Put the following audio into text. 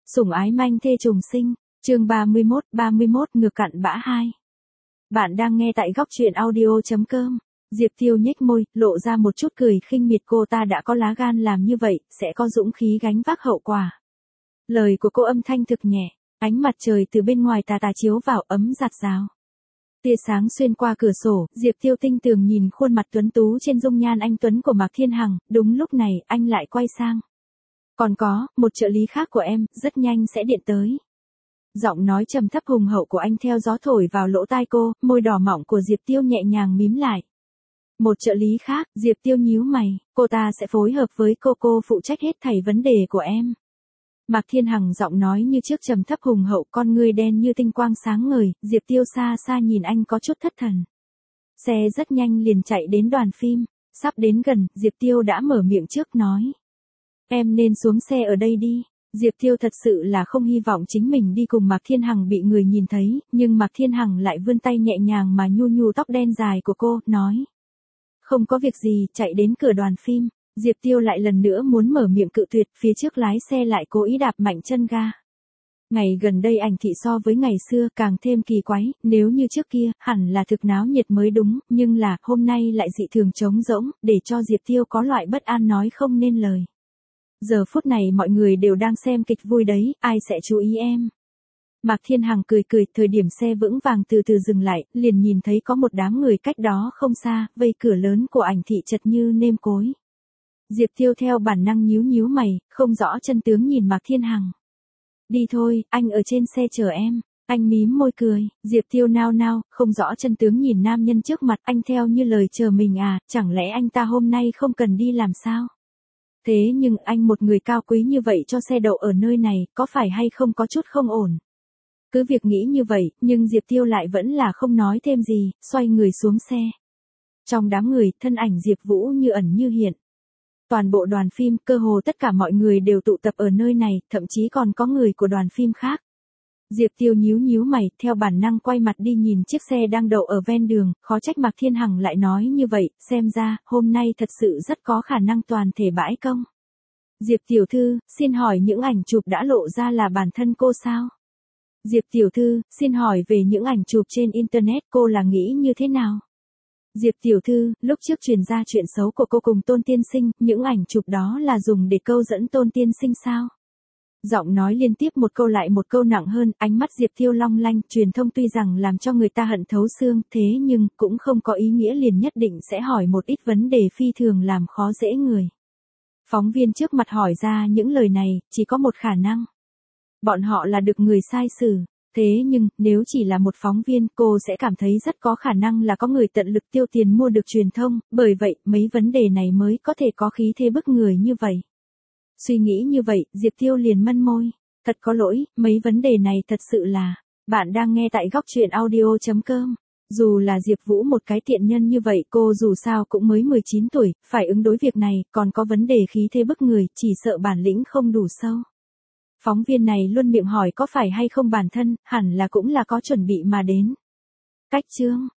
Sủng ái manh thê trùng sinh, chương 31 ngược cặn bã 2. Bạn đang nghe tại góc truyện audio.com. Diệp Tiêu nhếch môi, lộ ra một chút cười khinh miệt, cô ta đã có lá gan làm như vậy, sẽ có dũng khí gánh vác hậu quả. Lời của cô âm thanh thực nhẹ, ánh mặt trời từ bên ngoài tà tà chiếu vào ấm rạt rào. Tia sáng xuyên qua cửa sổ, Diệp Tiêu tinh tường nhìn khuôn mặt tuấn tú trên dung nhan anh tuấn của Mạc Thiên Hằng, đúng lúc này, anh lại quay sang. Còn có, một trợ lý khác của em, rất nhanh sẽ điện tới. Giọng nói trầm thấp hùng hậu của anh theo gió thổi vào lỗ tai cô, môi đỏ mọng của Diệp Tiêu nhẹ nhàng mím lại. Một trợ lý khác, Diệp Tiêu nhíu mày, cô ta sẽ phối hợp với cô phụ trách hết thảy vấn đề của em. Mạc Thiên Hằng giọng nói như trước trầm thấp hùng hậu, con ngươi đen như tinh quang sáng ngời, Diệp Tiêu xa xa nhìn anh có chút thất thần. Xe rất nhanh liền chạy đến đoàn phim, sắp đến gần, Diệp Tiêu đã mở miệng trước nói. Em nên xuống xe ở đây đi. Diệp Tiêu thật sự là không hy vọng chính mình đi cùng Mạc Thiên Hằng bị người nhìn thấy, nhưng Mạc Thiên Hằng lại vươn tay nhẹ nhàng mà nhu nhu tóc đen dài của cô, nói. Không có việc gì, chạy đến cửa đoàn phim. Diệp Tiêu lại lần nữa muốn mở miệng cự tuyệt, phía trước lái xe lại cố ý đạp mạnh chân ga. Ngày gần đây ảnh thị so với ngày xưa càng thêm kỳ quái, nếu như trước kia, hẳn là thực náo nhiệt mới đúng, nhưng là, hôm nay lại dị thường trống rỗng, để cho Diệp Tiêu có loại bất an nói không nên lời. Giờ phút này mọi người đều đang xem kịch vui đấy, ai sẽ chú ý em. Mạc Thiên Hằng cười cười, thời điểm xe vững vàng từ từ dừng lại, liền nhìn thấy có một đám người cách đó không xa, vây cửa lớn của ảnh thị chật như nêm cối. Diệp Tiêu theo bản năng nhíu mày, không rõ chân tướng nhìn Mạc Thiên Hằng. Đi thôi, anh ở trên xe chờ em. Anh mím môi cười, Diệp Tiêu nao, không rõ chân tướng nhìn nam nhân trước mặt, anh theo như lời chờ mình à, chẳng lẽ anh ta hôm nay không cần đi làm sao? Thế nhưng anh một người cao quý như vậy cho xe đậu ở nơi này, có phải hay không có chút không ổn? Cứ việc nghĩ như vậy, nhưng Diệp Tiêu lại vẫn là không nói thêm gì, xoay người xuống xe. Trong đám người, thân ảnh Diệp Vũ như ẩn như hiện. Toàn bộ đoàn phim, cơ hồ tất cả mọi người đều tụ tập ở nơi này, thậm chí còn có người của đoàn phim khác. Diệp Tiêu nhíu mày, theo bản năng quay mặt đi nhìn chiếc xe đang đậu ở ven đường, khó trách Mạc Thiên Hằng lại nói như vậy, xem ra, hôm nay thật sự rất có khả năng toàn thể bãi công. Diệp tiểu thư, xin hỏi những ảnh chụp đã lộ ra là bản thân cô sao? Diệp tiểu thư, xin hỏi về những ảnh chụp trên Internet cô là nghĩ như thế nào? Diệp tiểu thư, lúc trước truyền ra chuyện xấu của cô cùng Tôn Tiên Sinh, những ảnh chụp đó là dùng để câu dẫn Tôn Tiên Sinh sao? Giọng nói liên tiếp một câu lại một câu nặng hơn, ánh mắt Diệp Tiêu long lanh, truyền thông tuy rằng làm cho người ta hận thấu xương, thế nhưng, cũng không có ý nghĩa liền nhất định sẽ hỏi một ít vấn đề phi thường làm khó dễ người. Phóng viên trước mặt hỏi ra những lời này, chỉ có một khả năng. Bọn họ là được người sai xử. Thế nhưng, nếu chỉ là một phóng viên, cô sẽ cảm thấy rất có khả năng là có người tận lực tiêu tiền mua được truyền thông, bởi vậy, mấy vấn đề này mới có thể có khí thế bức người như vậy. Suy nghĩ như vậy, Diệp Tiêu liền mân môi. Thật có lỗi, mấy vấn đề này thật sự là. Bạn đang nghe tại góc truyện audio.com. Dù là Diệp Vũ một cái tiện nhân như vậy, cô dù sao cũng mới 19 tuổi, phải ứng đối việc này, còn có vấn đề khí thế bức người, chỉ sợ bản lĩnh không đủ sâu. Phóng viên này luôn miệng hỏi có phải hay không bản thân, hẳn là cũng là có chuẩn bị mà đến. Cách chương,